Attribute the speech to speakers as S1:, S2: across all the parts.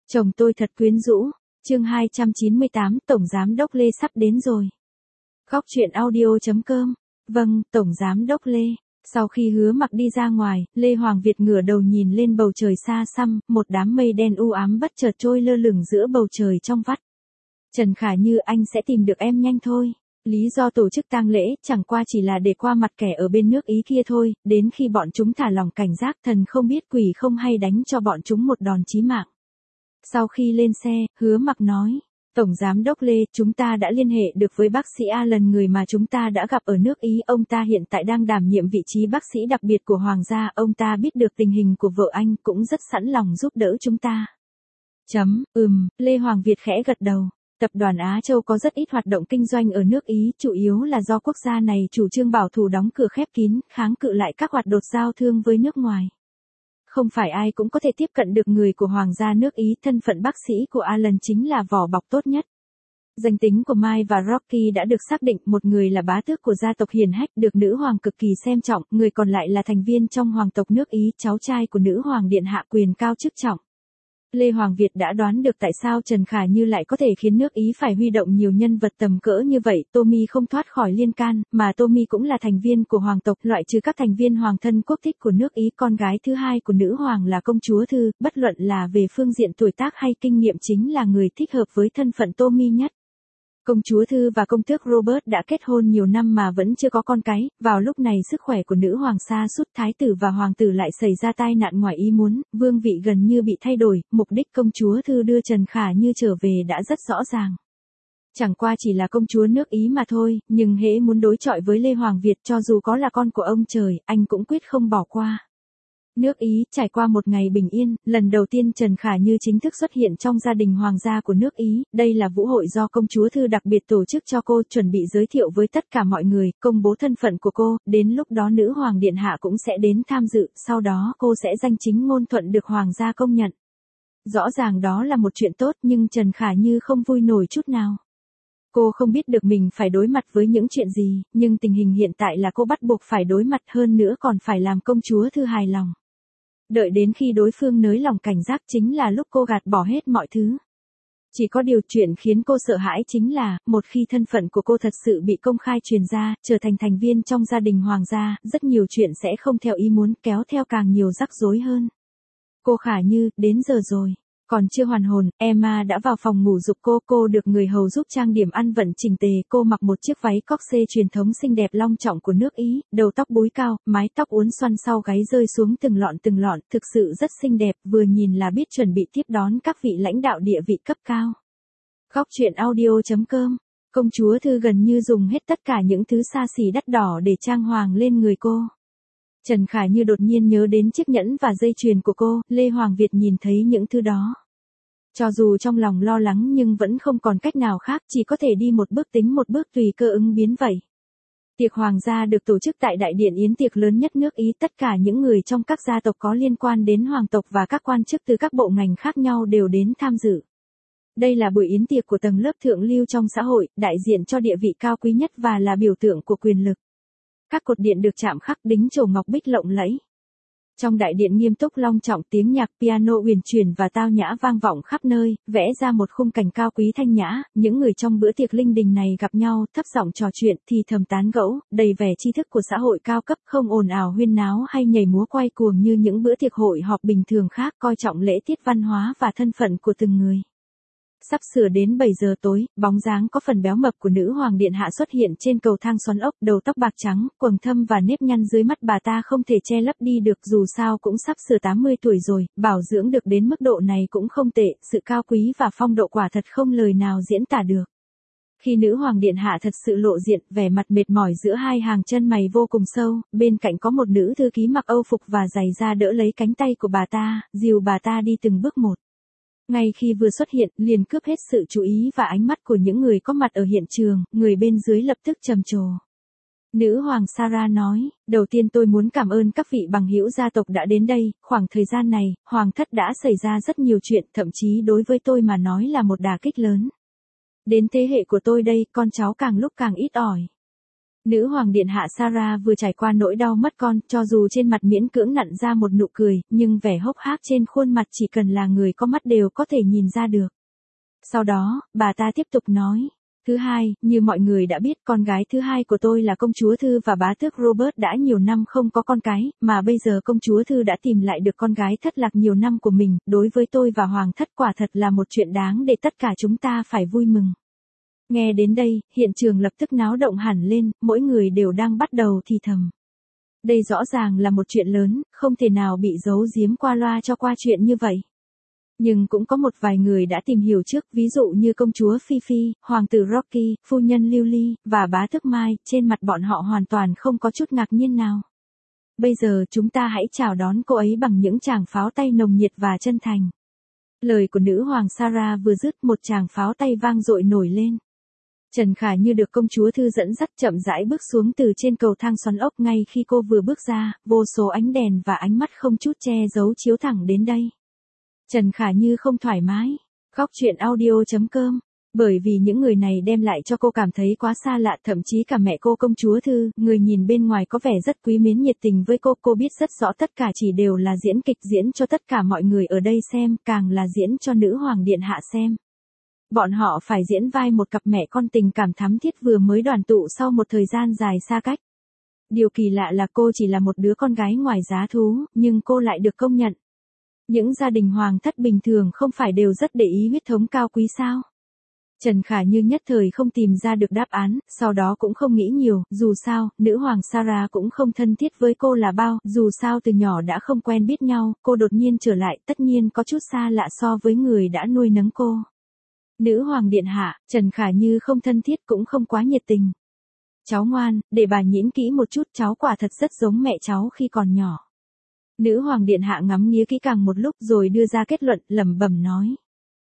S1: Chồng tôi thật quyến rũ. Chương 298, Tổng Giám đốc Lê sắp đến rồi. Góc truyện audio.com. Vâng, Tổng Giám đốc Lê. Sau khi Hứa Mặc đi ra ngoài, Lê Hoàng Việt ngửa đầu nhìn lên bầu trời xa xăm, một đám mây đen u ám bất chợt trôi lơ lửng giữa bầu trời trong vắt. Trần Khả Như, anh sẽ tìm được em nhanh thôi. Lý do tổ chức tang lễ chẳng qua chỉ là để qua mặt kẻ ở bên nước Ý kia thôi, đến khi bọn chúng thả lỏng cảnh giác, thần không biết quỷ không hay đánh cho bọn chúng một đòn chí mạng. Sau khi lên xe, Hứa Mặc nói, Tổng Giám đốc Lê, chúng ta đã liên hệ được với bác sĩ Alan, người mà chúng ta đã gặp ở nước Ý, ông ta hiện tại đang đảm nhiệm vị trí bác sĩ đặc biệt của Hoàng gia, ông ta biết được tình hình của vợ anh, cũng rất sẵn lòng giúp đỡ chúng ta. Lê Hoàng Việt khẽ gật đầu. Tập đoàn Á Châu có rất ít hoạt động kinh doanh ở nước Ý, chủ yếu là do quốc gia này chủ trương bảo thủ đóng cửa khép kín, kháng cự lại các hoạt động giao thương với nước ngoài. Không phải ai cũng có thể tiếp cận được người của Hoàng gia nước Ý, thân phận bác sĩ của Alan chính là vỏ bọc tốt nhất. Danh tính của Mai và Rocky đã được xác định, một người là bá tước của gia tộc hiền hách, được nữ hoàng cực kỳ xem trọng, người còn lại là thành viên trong hoàng tộc nước Ý, cháu trai của nữ hoàng điện hạ, quyền cao chức trọng. Lê Hoàng Việt đã đoán được tại sao Trần Khả Như lại có thể khiến nước Ý phải huy động nhiều nhân vật tầm cỡ như vậy. Tommy không thoát khỏi liên can, mà Tommy cũng là thành viên của hoàng tộc, loại trừ các thành viên hoàng thân quốc thích của nước Ý. Con gái thứ hai của nữ hoàng là công chúa Thư, bất luận là về phương diện tuổi tác hay kinh nghiệm chính là người thích hợp với thân phận Tommy nhất. Công chúa Thư và công tước Robert đã kết hôn nhiều năm mà vẫn chưa có con cái, vào lúc này sức khỏe của nữ hoàng sa sút, thái tử và hoàng tử lại xảy ra tai nạn ngoài ý muốn, vương vị gần như bị thay đổi, mục đích công chúa Thư đưa Trần Khả Như trở về đã rất rõ ràng. Chẳng qua chỉ là công chúa nước Ý mà thôi, nhưng hễ muốn đối chọi với Lê Hoàng Việt, cho dù có là con của ông trời, anh cũng quyết không bỏ qua. Nước Ý trải qua một ngày bình yên, lần đầu tiên Trần Khả Như chính thức xuất hiện trong gia đình hoàng gia của nước Ý. Đây là vũ hội do công chúa Thư đặc biệt tổ chức cho cô, chuẩn bị giới thiệu với tất cả mọi người, công bố thân phận của cô, đến lúc đó nữ hoàng điện hạ cũng sẽ đến tham dự, sau đó cô sẽ danh chính ngôn thuận được hoàng gia công nhận. Rõ ràng đó là một chuyện tốt, nhưng Trần Khả Như không vui nổi chút nào. Cô không biết được mình phải đối mặt với những chuyện gì, nhưng tình hình hiện tại là cô bắt buộc phải đối mặt, hơn nữa còn phải làm công chúa Thư hài lòng. Đợi đến khi đối phương nới lỏng cảnh giác chính là lúc cô gạt bỏ hết mọi thứ. Chỉ có điều chuyện khiến cô sợ hãi chính là, một khi thân phận của cô thật sự bị công khai truyền ra, trở thành thành viên trong gia đình hoàng gia, rất nhiều chuyện sẽ không theo ý muốn, kéo theo càng nhiều rắc rối hơn. Cô Khả Như, đến giờ rồi. Còn chưa hoàn hồn, Emma đã vào phòng ngủ giục cô được người hầu giúp trang điểm ăn vận chỉnh tề, cô mặc một chiếc váy corset truyền thống xinh đẹp long trọng của nước Ý, đầu tóc búi cao, mái tóc uốn xoăn sau gáy rơi xuống từng lọn, thực sự rất xinh đẹp, vừa nhìn là biết chuẩn bị tiếp đón các vị lãnh đạo địa vị cấp cao. Góc truyện audio.com. Công chúa Thư gần như dùng hết tất cả những thứ xa xỉ đắt đỏ để trang hoàng lên người cô. Trần Khả Như đột nhiên nhớ đến chiếc nhẫn và dây chuyền của cô, Lê Hoàng Việt nhìn thấy những thứ đó. Cho dù trong lòng lo lắng nhưng vẫn không còn cách nào khác, chỉ có thể đi một bước tính một bước, tùy cơ ứng biến vậy. Tiệc hoàng gia được tổ chức tại đại điện yến tiệc lớn nhất nước Ý, tất cả những người trong các gia tộc có liên quan đến hoàng tộc và các quan chức từ các bộ ngành khác nhau đều đến tham dự. Đây là buổi yến tiệc của tầng lớp thượng lưu trong xã hội, đại diện cho địa vị cao quý nhất và là biểu tượng của quyền lực. Các cột điện được chạm khắc đính trổ ngọc bích lộng lẫy. Trong đại điện nghiêm túc long trọng, tiếng nhạc piano uyển chuyển và tao nhã vang vọng khắp nơi, vẽ ra một khung cảnh cao quý thanh nhã. Những người trong bữa tiệc linh đình này gặp nhau, thấp giọng trò chuyện, thì thầm tán gẫu, đầy vẻ tri thức của xã hội cao cấp, không ồn ào huyên náo hay nhảy múa quay cuồng như những bữa tiệc hội họp bình thường khác, coi trọng lễ tiết văn hóa và thân phận của từng người. Sắp sửa đến 7 giờ tối, bóng dáng có phần béo mập của nữ hoàng điện hạ xuất hiện trên cầu thang xoắn ốc, đầu tóc bạc trắng, quầng thâm và nếp nhăn dưới mắt bà ta không thể che lấp đi được, dù sao cũng sắp sửa 80 tuổi rồi, bảo dưỡng được đến mức độ này cũng không tệ, sự cao quý và phong độ quả thật không lời nào diễn tả được. Khi nữ hoàng điện hạ thật sự lộ diện, vẻ mặt mệt mỏi giữa hai hàng chân mày vô cùng sâu, bên cạnh có một nữ thư ký mặc âu phục và giày da đỡ lấy cánh tay của bà ta, dìu bà ta đi từng bước một. Ngay khi vừa xuất hiện, liền cướp hết sự chú ý và ánh mắt của những người có mặt ở hiện trường, người bên dưới lập tức trầm trồ. Nữ hoàng Sarah nói, đầu tiên tôi muốn cảm ơn các vị bằng hữu gia tộc đã đến đây, khoảng thời gian này, hoàng thất đã xảy ra rất nhiều chuyện, thậm chí đối với tôi mà nói là một đả kích lớn. Đến thế hệ của tôi đây, con cháu càng lúc càng ít ỏi. Nữ hoàng điện hạ Sarah vừa trải qua nỗi đau mất con, cho dù trên mặt miễn cưỡng nặn ra một nụ cười, nhưng vẻ hốc hác trên khuôn mặt chỉ cần là người có mắt đều có thể nhìn ra được. Sau đó, bà ta tiếp tục nói. Thứ hai, như mọi người đã biết, con gái thứ hai của tôi là công chúa Thư và bá tước Robert đã nhiều năm không có con cái, mà bây giờ công chúa Thư đã tìm lại được con gái thất lạc nhiều năm của mình, đối với tôi và hoàng thất quả thật là một chuyện đáng để tất cả chúng ta phải vui mừng. Nghe đến đây, hiện trường lập tức náo động hẳn lên, mỗi người đều đang bắt đầu thì thầm. Đây rõ ràng là một chuyện lớn, không thể nào bị giấu giếm qua loa cho qua chuyện như vậy. Nhưng cũng có một vài người đã tìm hiểu trước, ví dụ như công chúa Phi, hoàng tử Rocky, phu nhân Lily, và bá tước Mai, trên mặt bọn họ hoàn toàn không có chút ngạc nhiên nào. Bây giờ chúng ta hãy chào đón cô ấy bằng những tràng pháo tay nồng nhiệt và chân thành. Lời của nữ hoàng Sarah vừa dứt, một tràng pháo tay vang dội nổi lên. Trần Khả Như được công chúa Thư dẫn dắt chậm rãi bước xuống từ trên cầu thang xoắn ốc. Ngay khi cô vừa bước ra, vô số ánh đèn và ánh mắt không chút che giấu chiếu thẳng đến đây. Trần Khả Như không thoải mái. Khóc chuyện audio.com. Bởi vì những người này đem lại cho cô cảm thấy quá xa lạ, thậm chí cả mẹ cô công chúa Thư, người nhìn bên ngoài có vẻ rất quý mến nhiệt tình với cô biết rất rõ tất cả chỉ đều là diễn kịch, diễn cho tất cả mọi người ở đây xem, càng là diễn cho nữ hoàng điện hạ xem. Bọn họ phải diễn vai một cặp mẹ con tình cảm thắm thiết vừa mới đoàn tụ sau một thời gian dài xa cách. Điều kỳ lạ là cô chỉ là một đứa con gái ngoài giá thú, nhưng cô lại được công nhận. Những gia đình hoàng thất bình thường không phải đều rất để ý huyết thống cao quý sao? Trần Khả Như nhất thời không tìm ra được đáp án, sau đó cũng không nghĩ nhiều, dù sao, nữ hoàng Sarah cũng không thân thiết với cô là bao, dù sao từ nhỏ đã không quen biết nhau, cô đột nhiên trở lại, tất nhiên có chút xa lạ so với người đã nuôi nấng cô. Nữ hoàng điện hạ, Trần Khả Như không thân thiết cũng không quá nhiệt tình. Cháu ngoan, để bà nhịn kỹ một chút, cháu quả thật rất giống mẹ cháu khi còn nhỏ. Nữ hoàng điện hạ ngắm nghía kỹ càng một lúc rồi đưa ra kết luận, lẩm bẩm nói.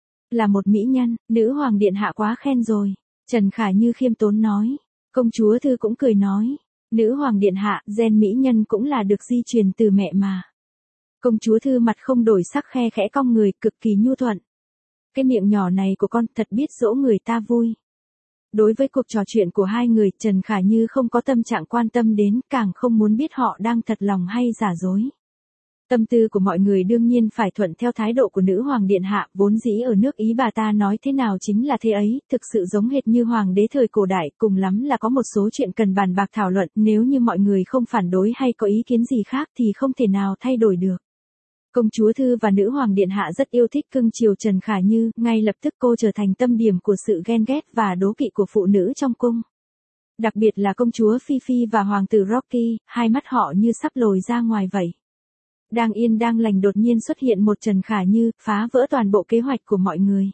S1: Là một mỹ nhân, nữ hoàng điện hạ quá khen rồi. Trần Khả Như khiêm tốn nói. Công chúa Thư cũng cười nói. Nữ hoàng điện hạ, gen mỹ nhân cũng là được di truyền từ mẹ mà. Công chúa Thư mặt không đổi sắc, khe khẽ cong người, cực kỳ nhu thuận. Cái miệng nhỏ này của con thật biết dỗ người ta vui. Đối với cuộc trò chuyện của hai người, Trần Khả Như không có tâm trạng quan tâm đến, càng không muốn biết họ đang thật lòng hay giả dối. Tâm tư của mọi người đương nhiên phải thuận theo thái độ của nữ hoàng điện hạ, vốn dĩ ở nước Ý bà ta nói thế nào chính là thế ấy, thực sự giống hệt như hoàng đế thời cổ đại, cùng lắm là có một số chuyện cần bàn bạc thảo luận, nếu như mọi người không phản đối hay có ý kiến gì khác thì không thể nào thay đổi được. Công chúa Thư và nữ hoàng điện hạ rất yêu thích cưng chiều Trần Khả Như, ngay lập tức cô trở thành tâm điểm của sự ghen ghét và đố kỵ của phụ nữ trong cung. Đặc biệt là công chúa Phi và hoàng tử Rocky, hai mắt họ như sắp lồi ra ngoài vậy. Đang yên đang lành đột nhiên xuất hiện một Trần Khả Như, phá vỡ toàn bộ kế hoạch của mọi người.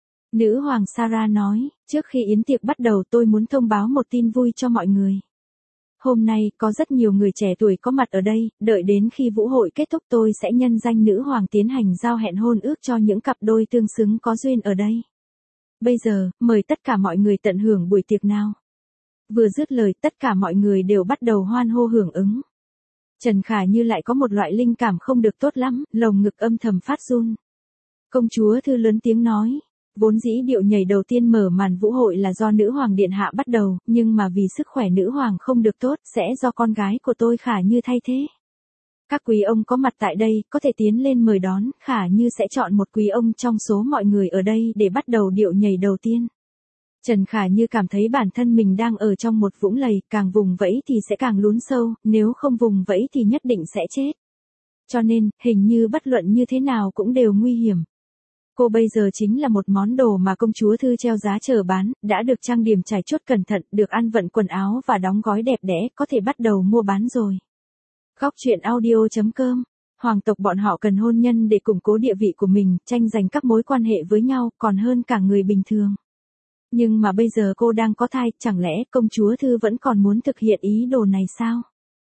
S1: Nữ hoàng Sarah nói, trước khi yến tiệc bắt đầu tôi muốn thông báo một tin vui cho mọi người. Hôm nay, có rất nhiều người trẻ tuổi có mặt ở đây, đợi đến khi vũ hội kết thúc tôi sẽ nhân danh nữ hoàng tiến hành giao hẹn hôn ước cho những cặp đôi tương xứng có duyên ở đây. Bây giờ, mời tất cả mọi người tận hưởng buổi tiệc nào. Vừa dứt lời, tất cả mọi người đều bắt đầu hoan hô hưởng ứng. Trần Khả Như lại có một loại linh cảm không được tốt lắm, lồng ngực âm thầm phát run. Công chúa Thư lớn tiếng nói. Vốn dĩ điệu nhảy đầu tiên mở màn vũ hội là do nữ hoàng điện hạ bắt đầu, nhưng mà vì sức khỏe nữ hoàng không được tốt, sẽ do con gái của tôi Khả Như thay thế. Các quý ông có mặt tại đây, có thể tiến lên mời đón, Khả Như sẽ chọn một quý ông trong số mọi người ở đây để bắt đầu điệu nhảy đầu tiên. Trần Khả Như cảm thấy bản thân mình đang ở trong một vũng lầy, càng vùng vẫy thì sẽ càng lún sâu, nếu không vùng vẫy thì nhất định sẽ chết. Cho nên, hình như bất luận như thế nào cũng đều nguy hiểm. Cô bây giờ chính là một món đồ mà công chúa Thư treo giá chờ bán, đã được trang điểm trải chuốt cẩn thận, được ăn vận quần áo và đóng gói đẹp đẽ, có thể bắt đầu mua bán rồi. Khóc chuyện audio.com. Hoàng tộc bọn họ cần hôn nhân để củng cố địa vị của mình, tranh giành các mối quan hệ với nhau, còn hơn cả người bình thường. Nhưng mà bây giờ cô đang có thai, chẳng lẽ công chúa Thư vẫn còn muốn thực hiện ý đồ này sao?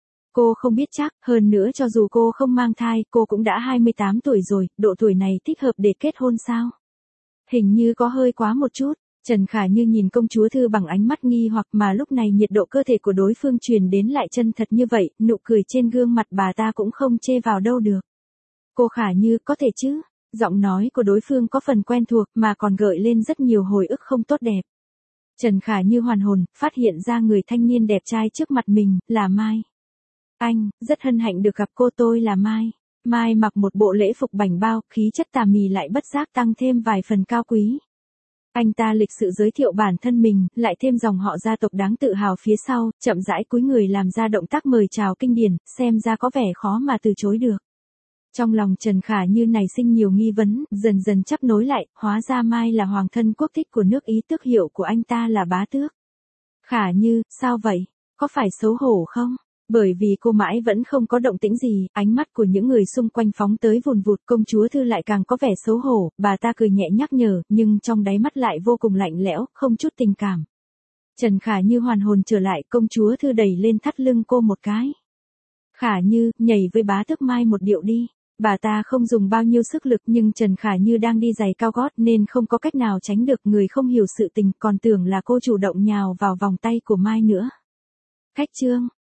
S1: Cô không biết chắc, hơn nữa cho dù cô không mang thai, cô cũng đã 28 tuổi rồi, độ tuổi này thích hợp để kết hôn sao? Hình như có hơi quá một chút. Trần Khả Như nhìn công chúa Thư bằng ánh mắt nghi hoặc, mà lúc này nhiệt độ cơ thể của đối phương truyền đến lại chân thật như vậy, nụ cười trên gương mặt bà ta cũng không chê vào đâu được. Cô Khả Như, có thể chứ? Giọng nói của đối phương có phần quen thuộc mà còn gợi lên rất nhiều hồi ức không tốt đẹp. Trần Khả Như hoàn hồn, phát hiện ra người thanh niên đẹp trai trước mặt mình, là Mai. Anh, rất hân hạnh được gặp cô, tôi là Mai. Mai mặc một bộ lễ phục bảnh bao, khí chất tà mị lại bất giác tăng thêm vài phần cao quý. Anh ta lịch sự giới thiệu bản thân mình, lại thêm dòng họ gia tộc đáng tự hào phía sau, chậm rãi cúi người làm ra động tác mời chào kinh điển, xem ra có vẻ khó mà từ chối được. Trong lòng Trần Khả Như nảy sinh nhiều nghi vấn, dần dần chấp nối lại, hóa ra Mai là hoàng thân quốc thích của nước Ý, tước hiệu của anh ta là bá tước. Khả Như, sao vậy? Có phải xấu hổ không? Bởi vì cô mãi vẫn không có động tĩnh gì, ánh mắt của những người xung quanh phóng tới vùn vụt, công chúa Thư lại càng có vẻ xấu hổ, bà ta cười nhẹ nhắc nhở, nhưng trong đáy mắt lại vô cùng lạnh lẽo, không chút tình cảm. Trần Khả Như hoàn hồn trở lại, công chúa Thư đẩy lên thắt lưng cô một cái. Khả Như, nhảy với bá tước Mai một điệu đi. Bà ta không dùng bao nhiêu sức lực, nhưng Trần Khả Như đang đi giày cao gót nên không có cách nào tránh được, người không hiểu sự tình, còn tưởng là cô chủ động nhào vào vòng tay của Mai nữa. Khách trương,